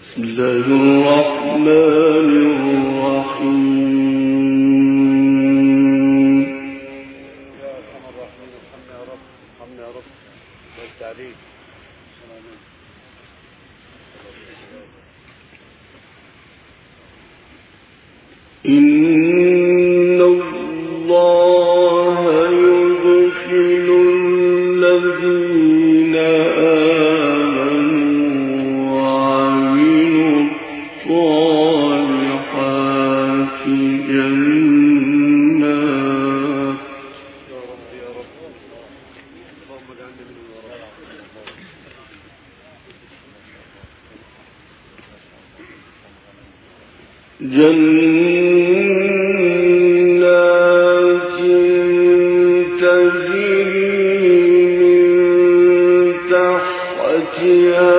بسم الله الرحمن الرحيم. يا ارحم الراحمين ارحمنا يا رب، ارحمنا يا رب. بارك عليك. إن الله يدخل الذين آمنوا وعملوا الصالحات جنات. يا رب يا رب، اللهم اجعلنا منهم يا رب. جنات تجري من تحتها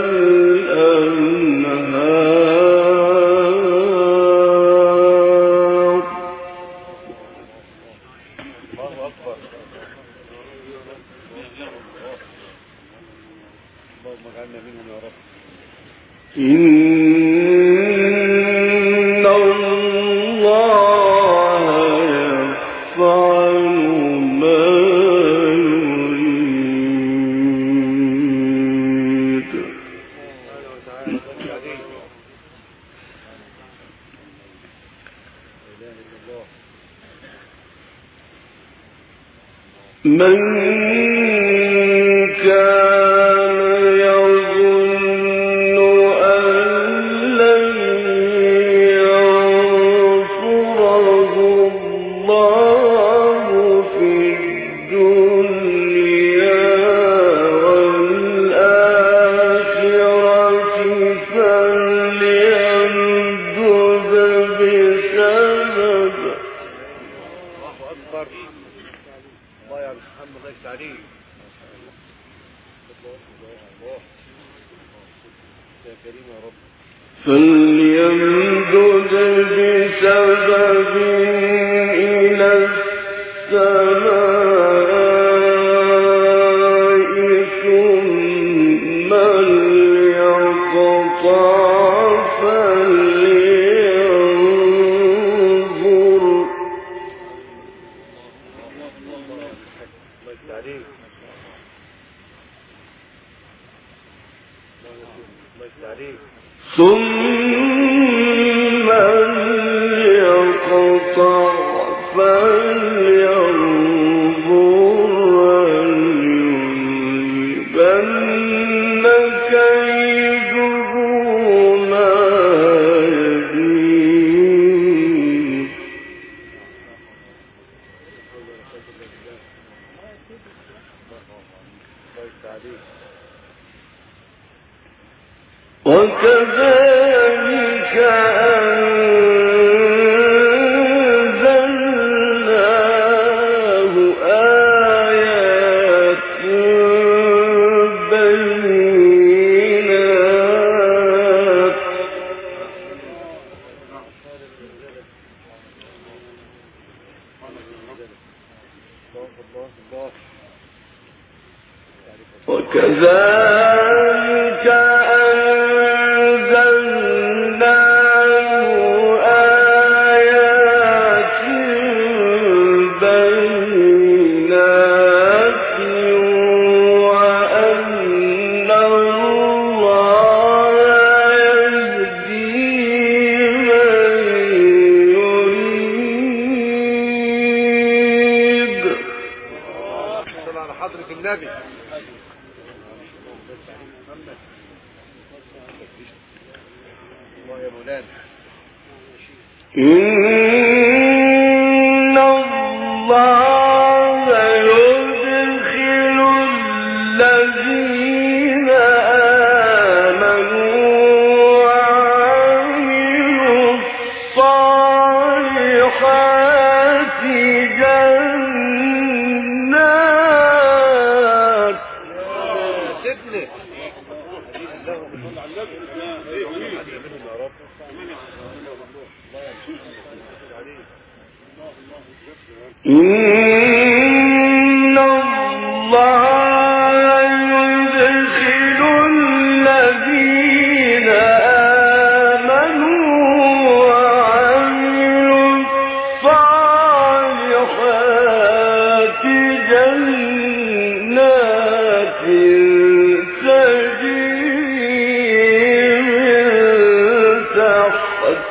الأنهار. الله اكبر. اللهم اجعلنا منهم يا رب. إن الله يفعل ما يريد. سبحانه وتعالى. بارك عليك. لا اله الا الله. من كان يظن أن لن ينصره الله في الدنيا والآخرة فليمدد بسبب. الله اكبر. الله يا محمد، الله يفتح عليك. الله يا كريم يا رب. فليمدد بسبب إلى السماء ثم ليقطع فلينظر. الله يفتح عليك. الله يفتح عليك. ثم ليقطع فلينظر هل يذهبن كيده ما يغيظ. الله يفتح عليك. وكذلك أنزلناه آيات بينات. الله. وكذلك أنزلناه آيات بينات وأن الله يهدي من يريد. صل على حضرة النبي. الله يا مولانا. إن الله يدخل الذين آمنوا وعملوا الصالحات جنات. سيدنا اللهم صل على النبي. يا رب. إن الله يدخل الذين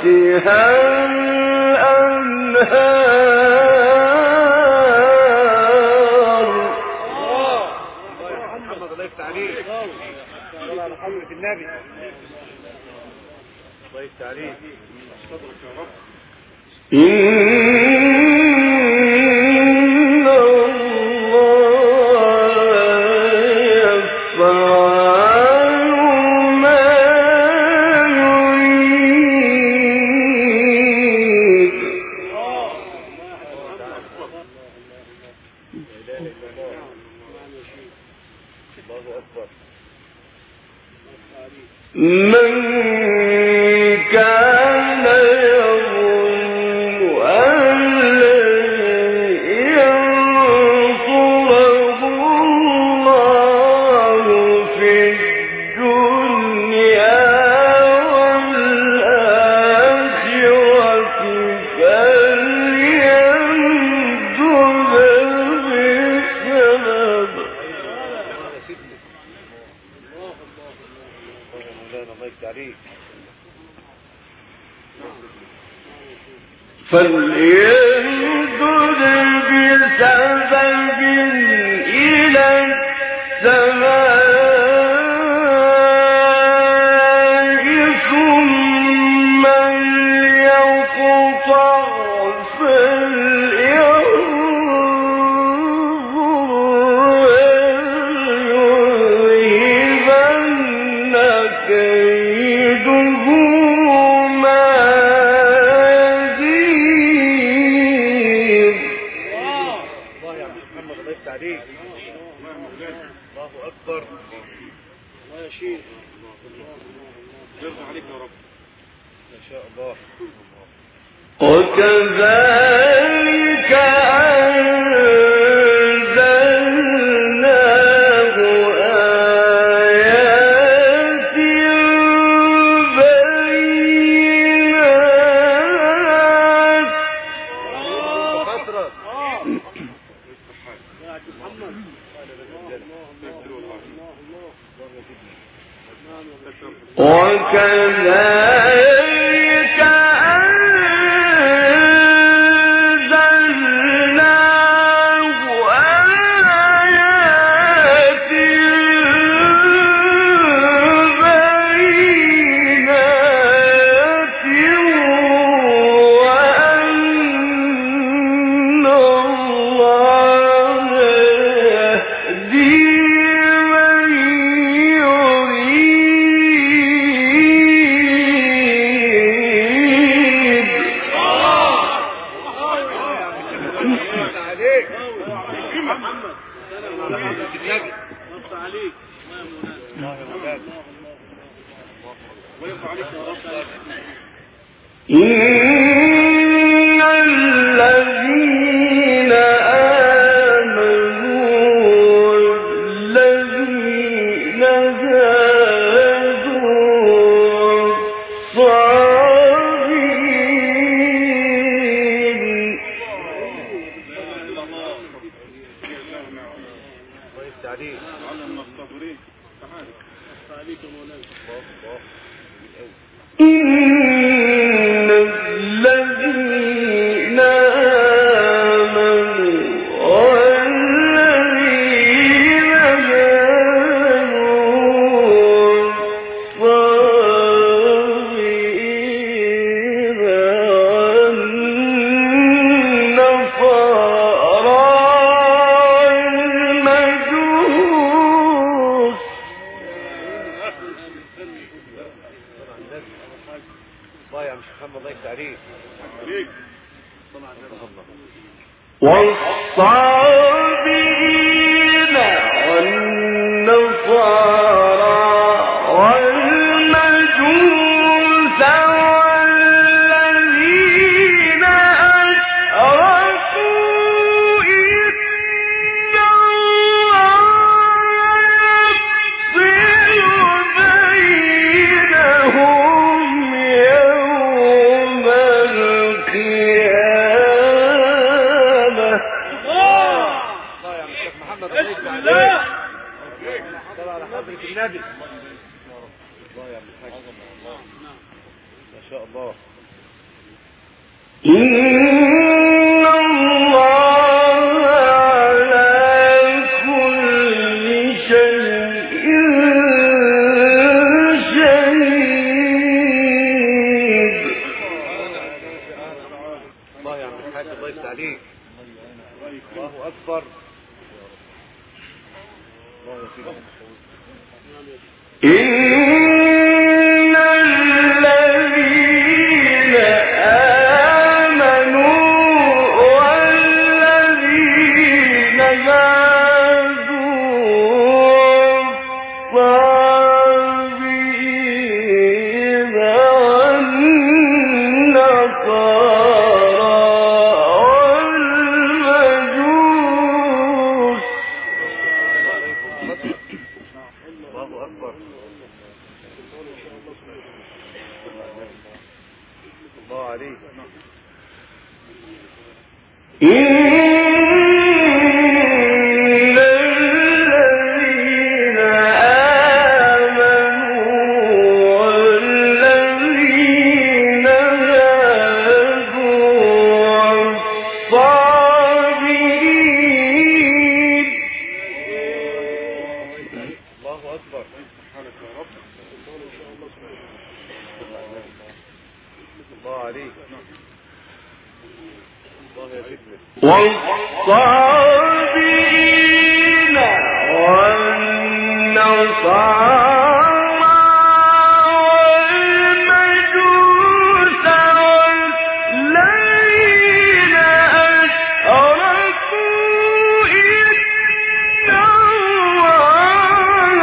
تحتها الأنهار. محمد الله يفتح عليك. صلى على حضرة النبي. الله يفتح عليك. صدرك يا رب. إن الله يفعل ما يريد. الله أكبر. من كان يظن أن لن ينصره الله في الدنيا والآخرة فليمدد بسبب. الله يفتح عليك. فليمدد بسبب إلى السماء ثم ليقطع فلينظر يذهبن كيده ما يزيد. الله يا محمد الله يفتح عليك. الله أكبر. الله يا شيخ. يرضى عليك يا رب. ما شاء الله. وكذلك أنزلناه آيات بينات. فترة. وكذلك أنزلناه آيات بينات وأن الله يهدي من يريد. عليك. محمد. عليك. الله يا مولانا. الله يرفع عليك يا رب. إن الذين آمنوا والذين هادوا والصابرين. الله يفتح عليك. علم الصابرين. تعال. عليك يا مولانا. إن الذين آمنوا والذين هادوا والصابرين والنصارى والمجوس. الله يا محمد الله يفتح عليك. والصابرين والنصارى والمجوس والذين أشركوا إن الله يفصل بينهم يوم القيامة. الله يا محمد الله يفتح عليك. صلى على حضرة النبي. الله يا محمد. ما شاء الله. إن الله على كل شيء شهيد. الله يا عم الحاج، الله يفتح عليك. الله اكبر. الله يا سيدي. إن الذين آمنوا والذين هادوا والصابئين والنصارى والمجوس. الله اكبر. الله عليك. إن الذين آمنوا والذين هادوا والصابئين. الله اكبر. الله عليك. الله يا سيدنا. والصابئين والنصارى والمجوس والذين أشركوا إن الله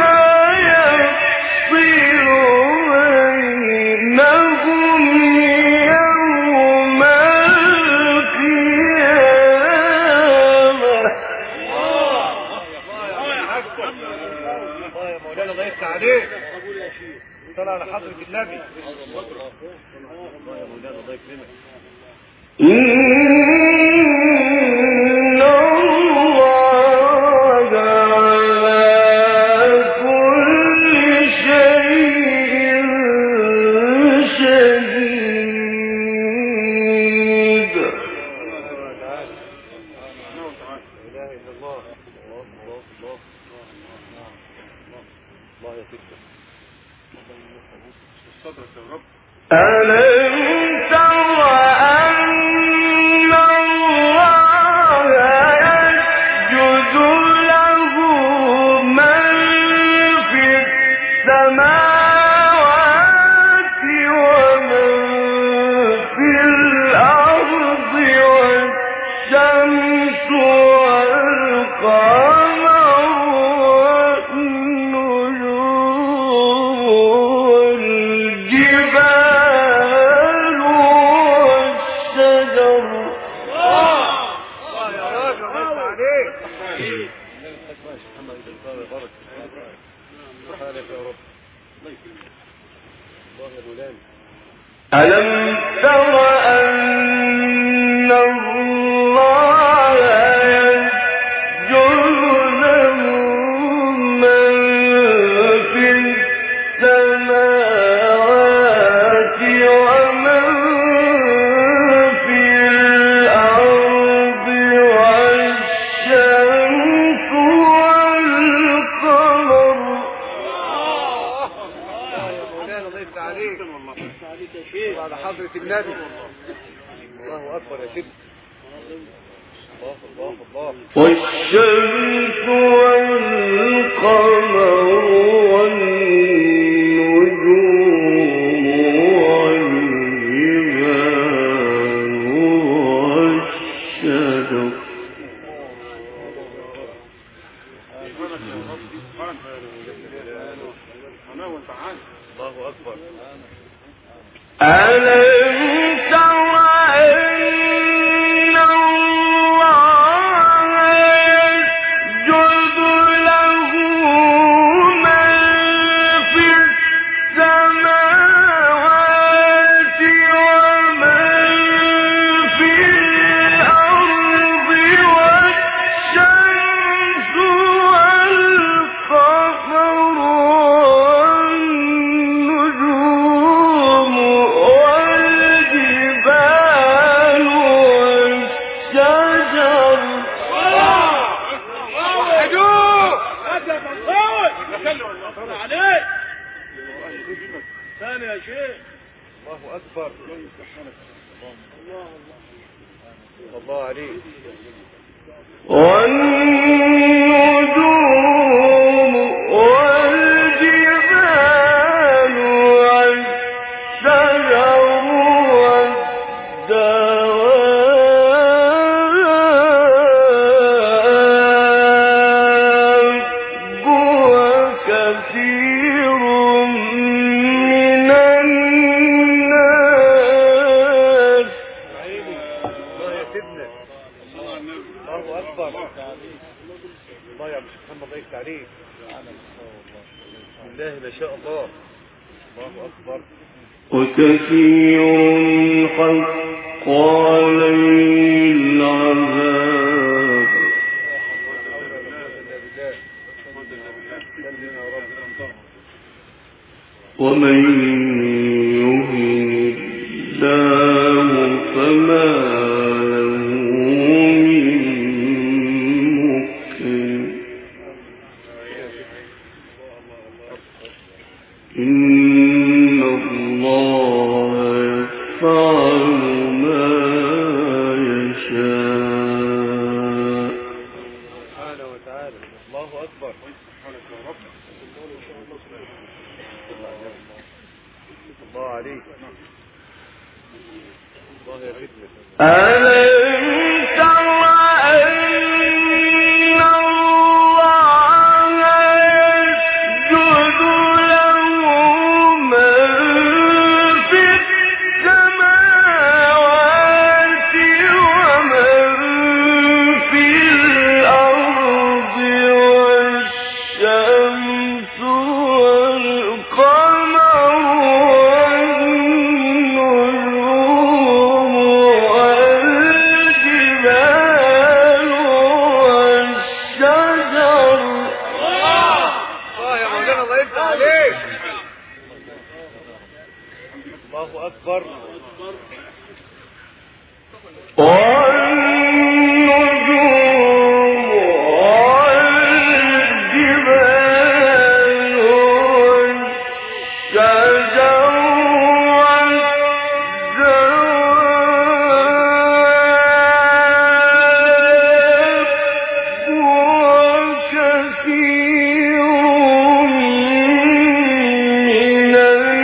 يفصل بينهم يوم القيامة. الله يا مولانا، الله يفتح عليك. صل على حضرة النبي. الله يا مولانا، الله يكرمك. إن الله على كل شيء شهيد. لا اله الا الله. الله الله الله. الله يا سيدنا. صدرك يا رب. ألم تر أن الله يسجد له من في السماوات ومن في الأرض والشمس والقمر والنجوم والجبال والشجر. الله يا راجل، الله يفتح عليك. محمد بن طارق بارك. سبحانك يا رب. الله يا مولانا. ألم تر أن الله يسجد له من في السماوات ومن في الأرض والشمس والقمر. الله يا مولانا، الله يفتح عليك. على حضرة النبي. الله أكبر يا سيدي. الله الله الله. والشمس والقمر والنجوم والجبال والشجر. الله أكبر. ألم تر أن الله يسجد له من في السماوات ومن في الأرض والشمس والقمر والنجوم الله أكبر. الله عليك. والنجوم والجبال والشجر والدواب وكثير من الناس. الله يا سيدنا. الله أكبر. الله يا مش محمد الله يفتح عليك. بسم الله ما شاء الله. الله أكبر. وكثير حق عليه العذاب ومن يهن الله فما له من مكرم. إن الله يفعل ما يشاء. سبحانه وتعالى. الله أكبر. الله عليك. الله يا فتنة. ألم تر أن الله يسجد له من في السماوات ومن في الأرض والشمس والقمر والنجوم والجبال والشجر. الله يا مولانا الله يفتح عليك. الله أكبر. والنجوم والجبال والشجر والدواب وكثير من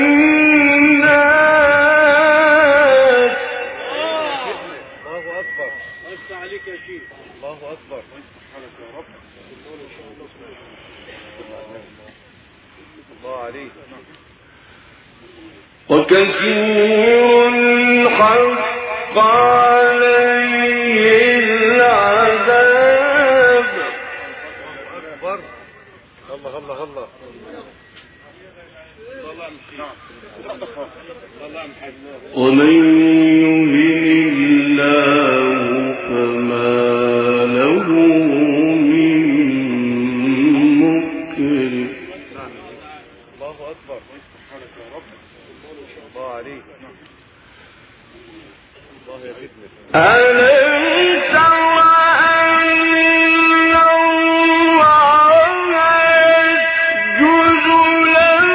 الناس. الله أكبر. الله أكبر. الله عليك. وكثير حق عليه العذاب. أكبر. الله الله الله. ومن يهن الله فما له من مكرم. الله أكبر. الله عليك. الله يا فتنة. ألم تر أن الله يسجد له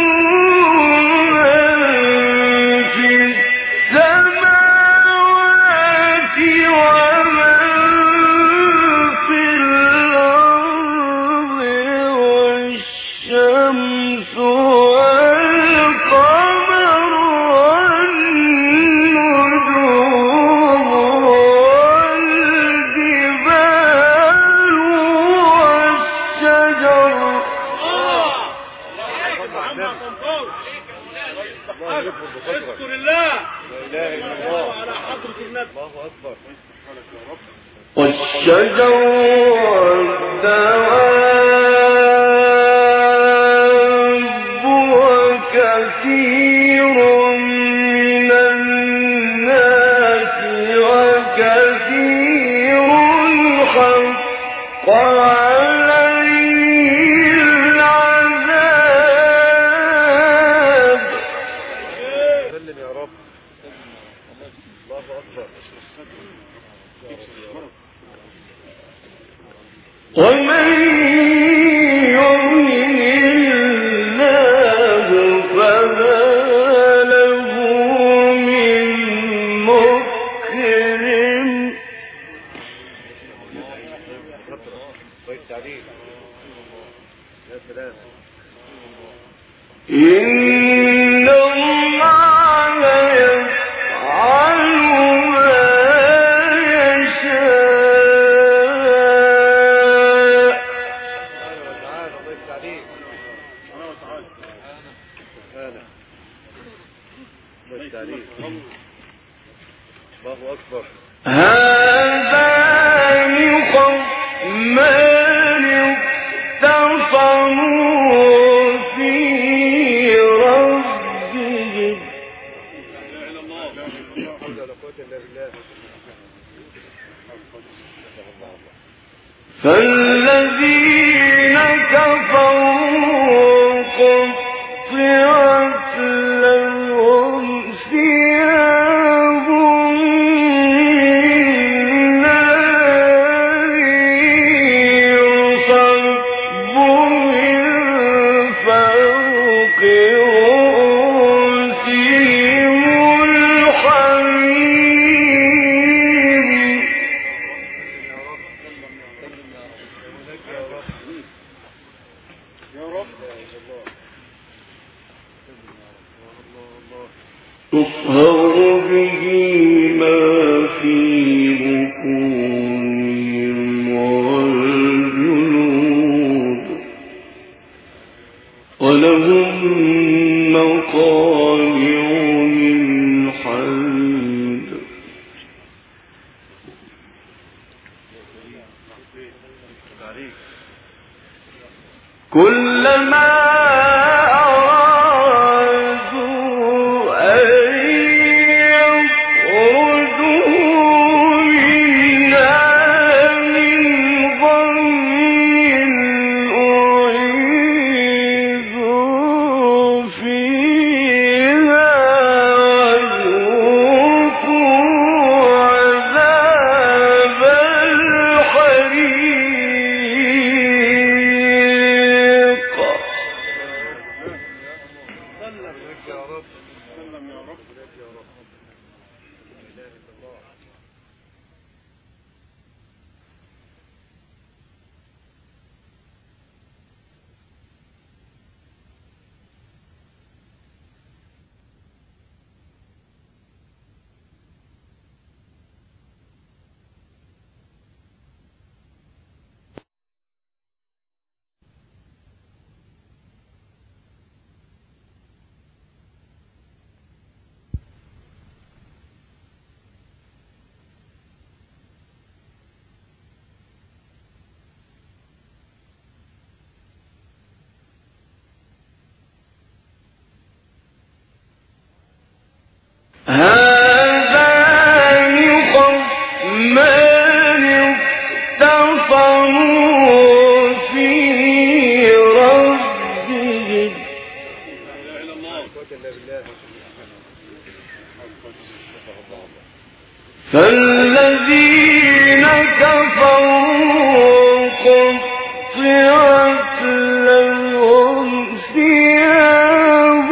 من في السماوات ومن في الأرض والشمس والقمر والنجوم والجبال والشجر. الله يكبر بفضلك. اذكر الله. لا إله إلا الله. على حضرة النبي. الله أكبر. والشجر والدواب وكثير من الناس وكثير حق عليه العذاب. سلم يا رب. الله أكبر. ومن يؤمن الله فما الله أكبر. هذان خصمان اختصموا في ربهم فالذين كفروا قطعت لهم ثياب من نار يصب من فوق رؤوسهم الحميم تصهر به ما في بطونهم والجلود ولهم مقامع من حديد كلما هذان خصمان اختصموا في ربهم فالذين كفروا قطعت لهم ثياب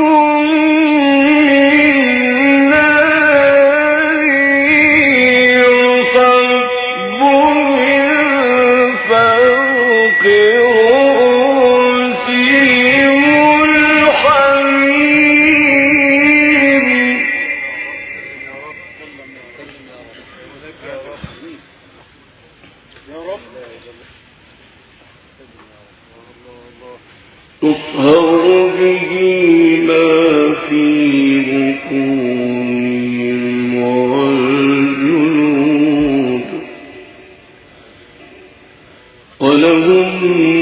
تصهر به ما في بطونهم والجلود ولهم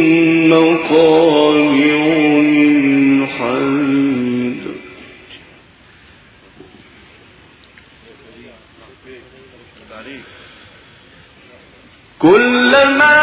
مقامع من حديد كلما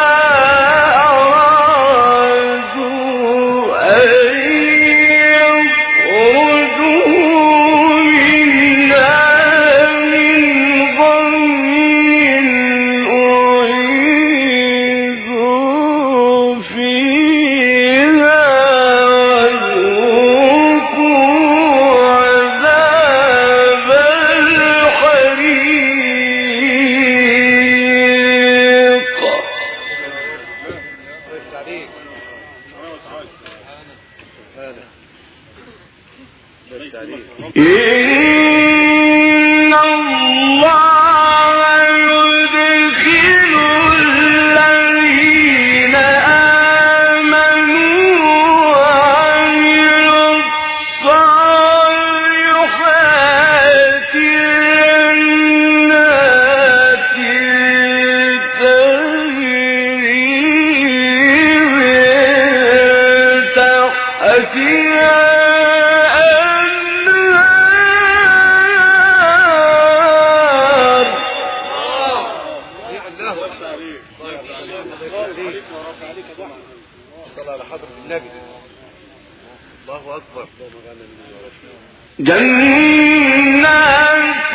جنات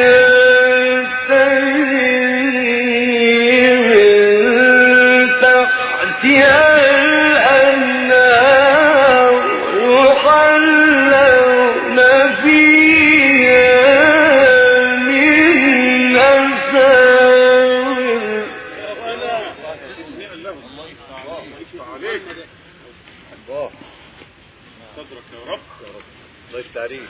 تجري من تحتها الأنهار يحلون فيها من أساور الله صدرك يا رب الله يفتح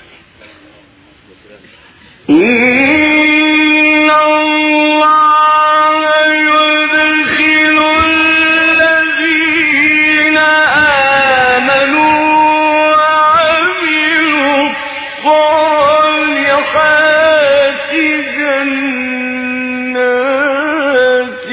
إن الله يدخل الذين آمنوا وعملوا الصالحات جنات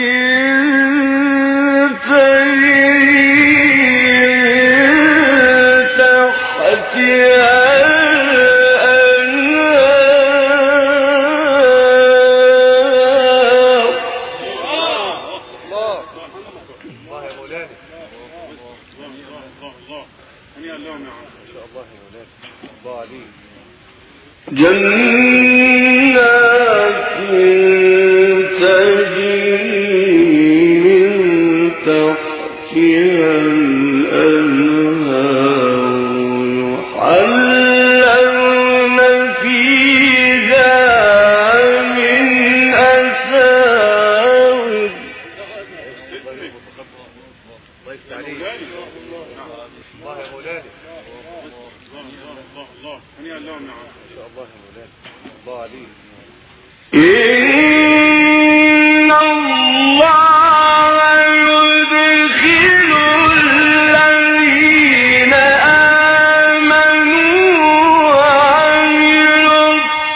تجري من تحتها الأنهار يحلون فيها من أساور الله يفتح عليك الله يا مولانا الله هنيئا لهم نعم ما شاء الله يا مولانا الله عليك إن الله يدخل الذين آمنوا وعملوا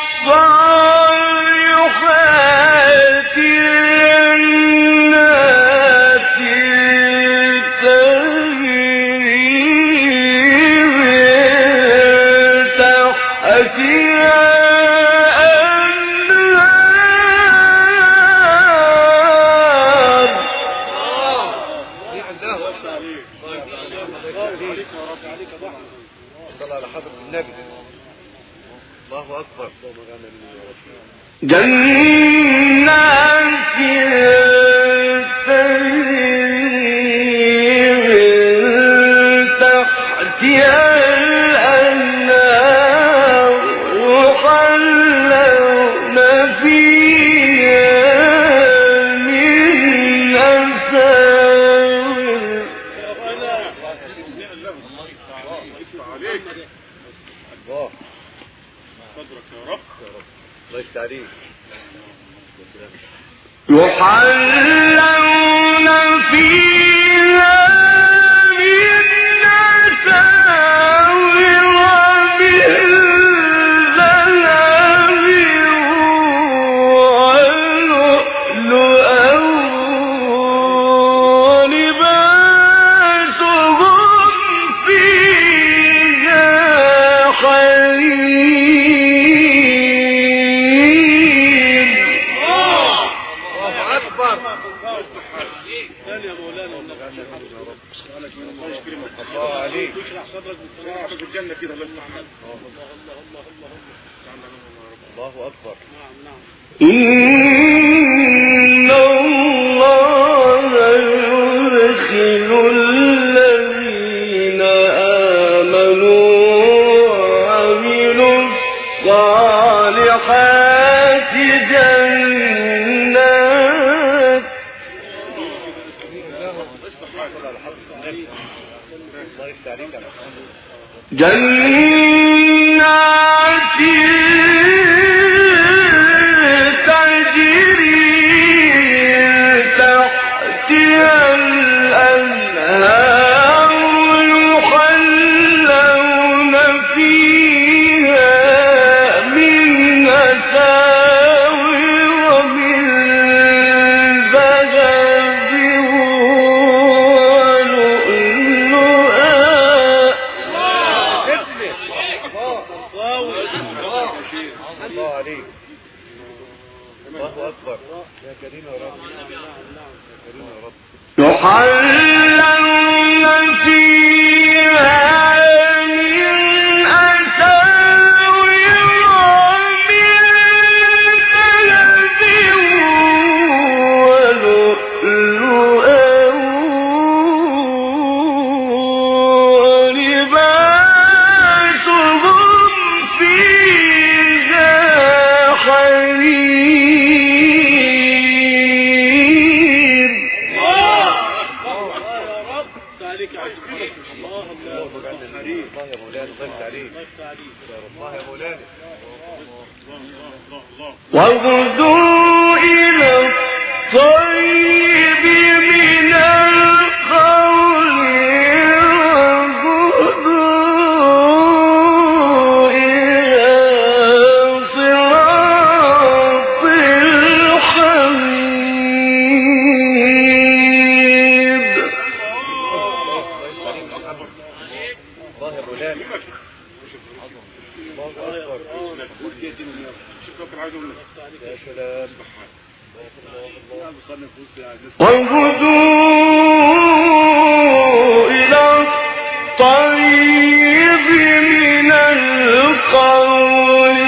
الصالحات جنات تجري من تحتها الله أكبر جنات تجري من تحتها الأنهار يحلون فيها من أساور الله صدرك يا رب الله يفتح عليك يحلون فيها من أساور من ذهب ولؤلؤا ولباسهم فيها حرير الله أكبر الله عليك اشرح صدرك بالجنة كده الله يفتح عليك الله أكبر إن الله يدخل الذين آمنوا وعملوا الصالحات جنات الله يفتح عليك جنات يحلون فيها من أساور وهدوا إلى الطيب من القول وهدوا إلى صراط الحميد. الله يا مولانا. يا سلام. وهدوا إلى الطيب من القول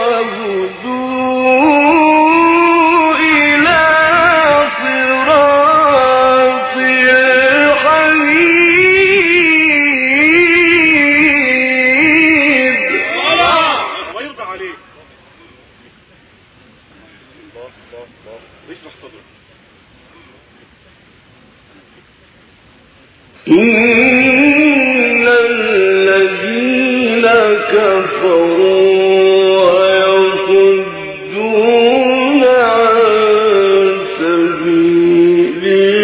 وهدوا إلى صراط الحميد. ويرضى عليك. الله يشرح صدرك. إن الذين كفروا ويصدون عن سبيل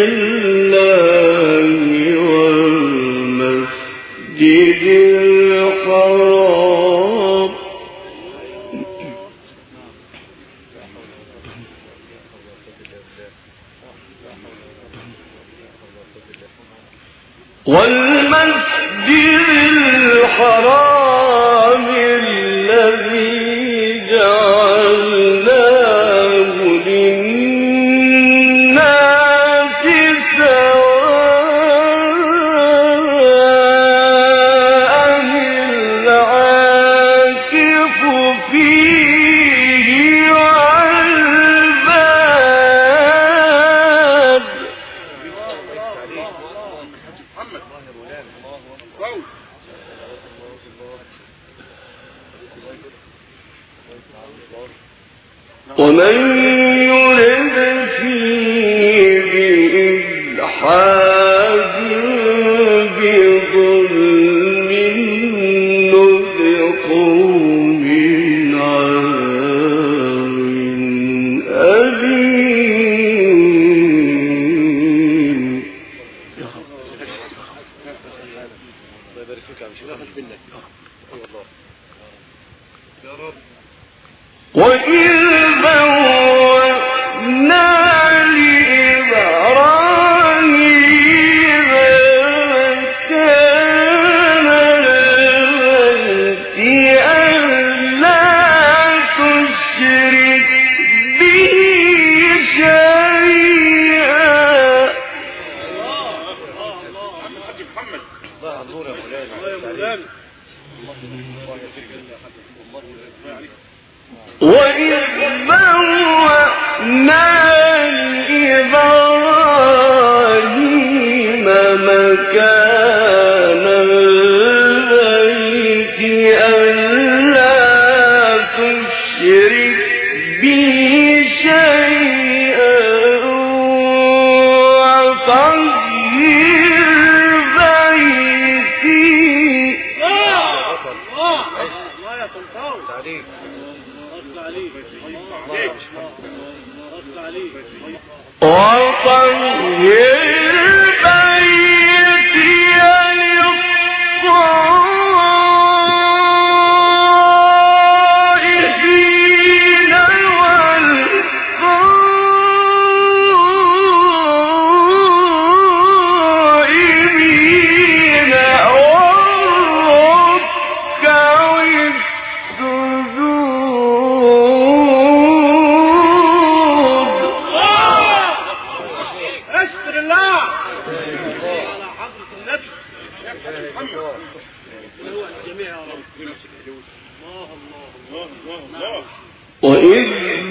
الله والمسجد الحرام الذي جعلناه للناس سواء العاكف فيه والباد. ومن يرد فيه بإلحاد بظلم نذقه من عذاب أليم. الله يبارك فيك يا عم شيخ. ناخذ منك. يا رب. وإذ بوأنا لإبراهيم مكان البيت ألا تشرك بي شيئا. الحاج محمد. الله على النور يا مولانا. الله يا مولانا. وإذ بوأنا لإبراهيم مكان البيت ألا تشرك بي شيئا وطهر بيتي. الله يا سلطان. عليك. وطهر بيتي للطائفين والقائمين والركع وإذ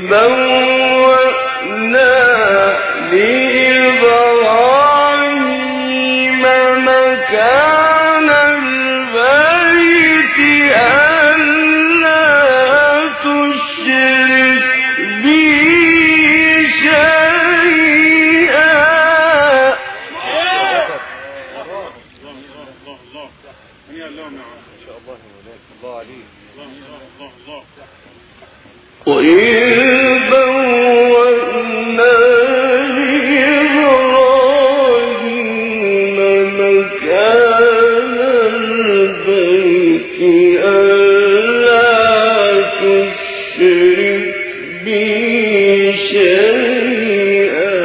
بوأنا لإبراهيم مكان البيت ألا تشرك بي شيئا. الله. الله عليك. الله. وإذ بوأنا لإبراهيم مكان البيت ألا تشرك بي شيئا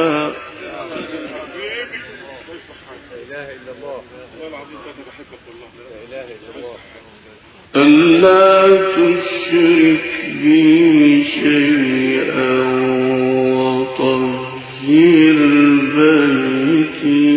ألا تشرك بي شيئا وطهر بيتي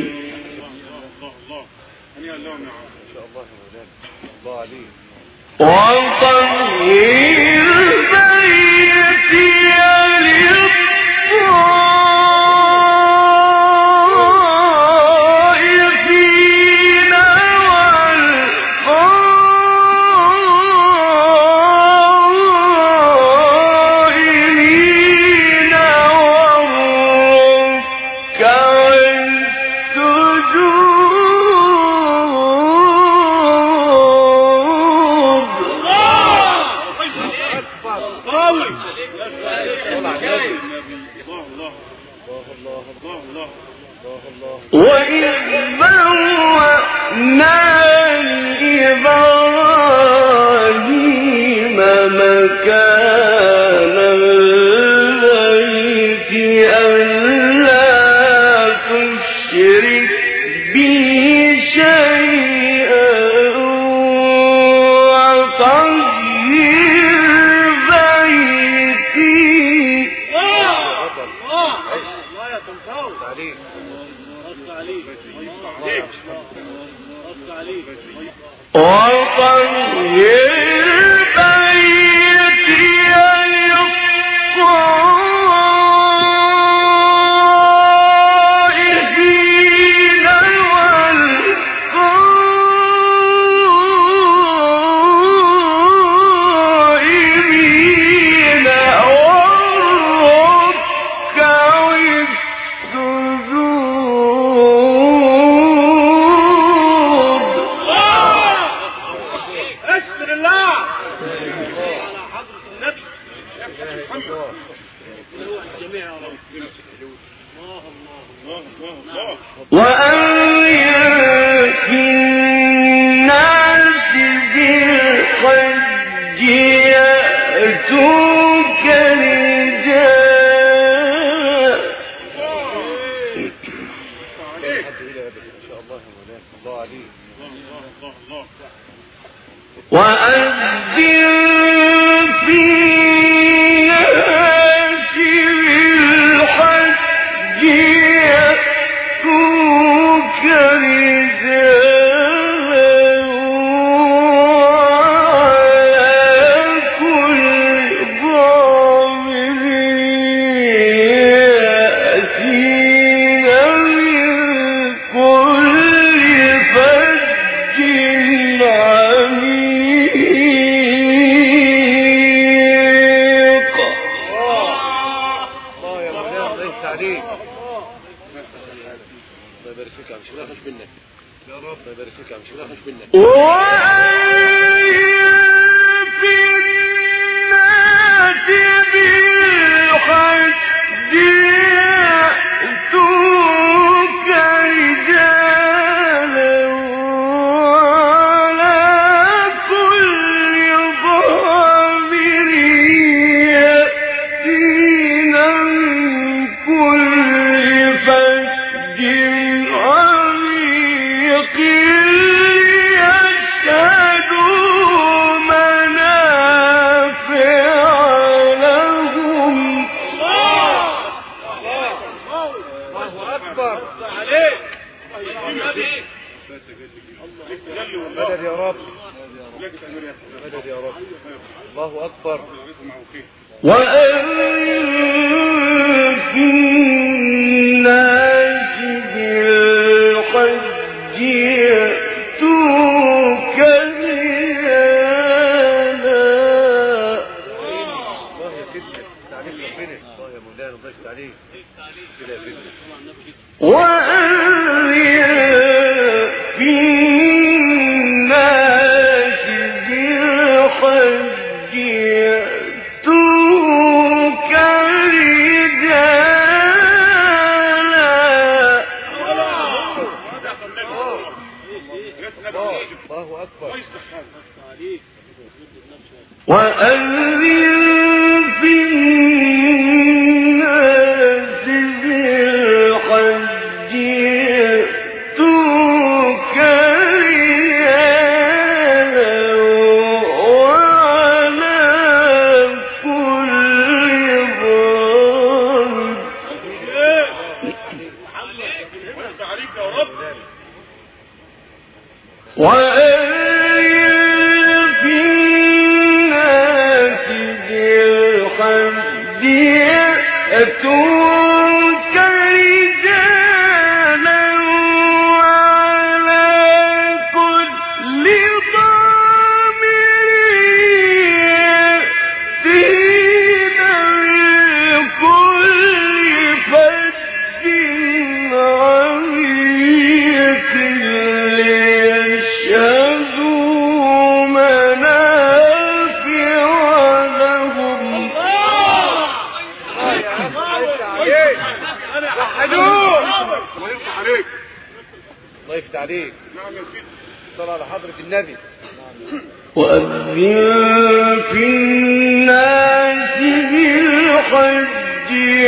وأذن في الناس بالحج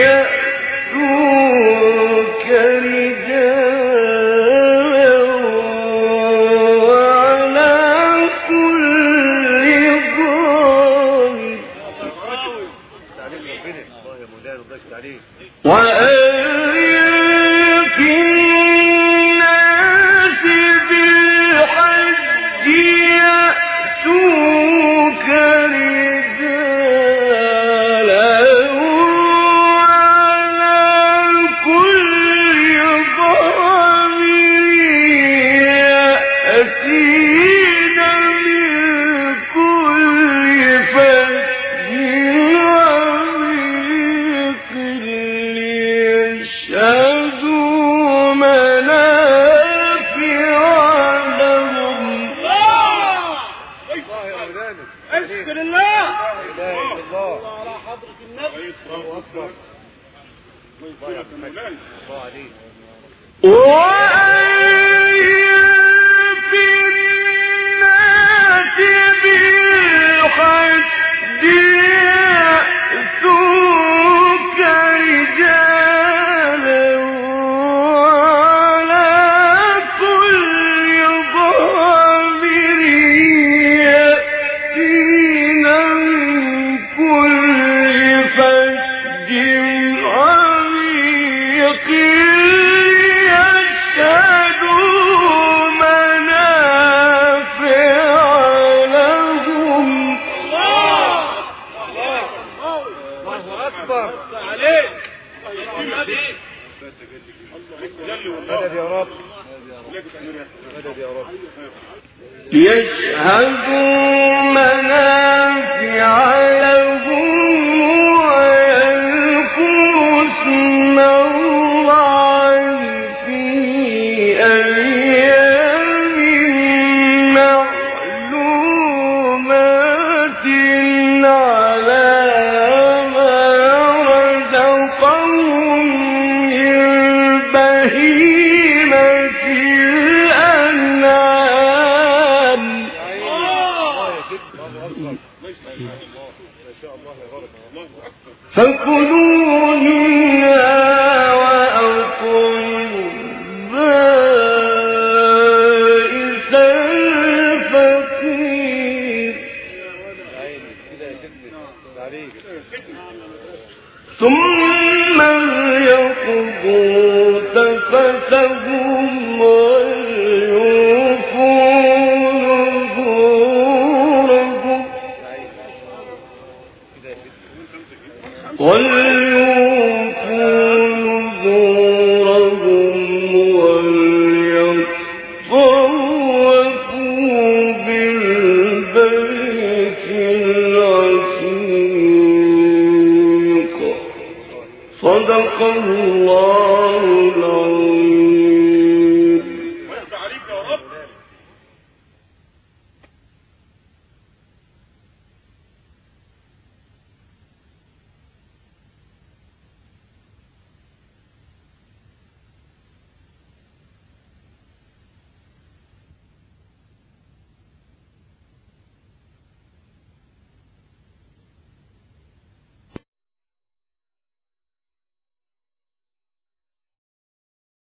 يأتوك رجالا وعلى كل ضامر ليشهدوا منافع لهم ويذكروا اسم الله في أيام معلومات على ما رزقهم من بهيمة الأنعام فكلوا منها وأطعموا البائس الفقير ثم ليقضوا تفثهم وليوفوا نذورهم وليطوفوا بالبيت العتيق صدق الله العظيم.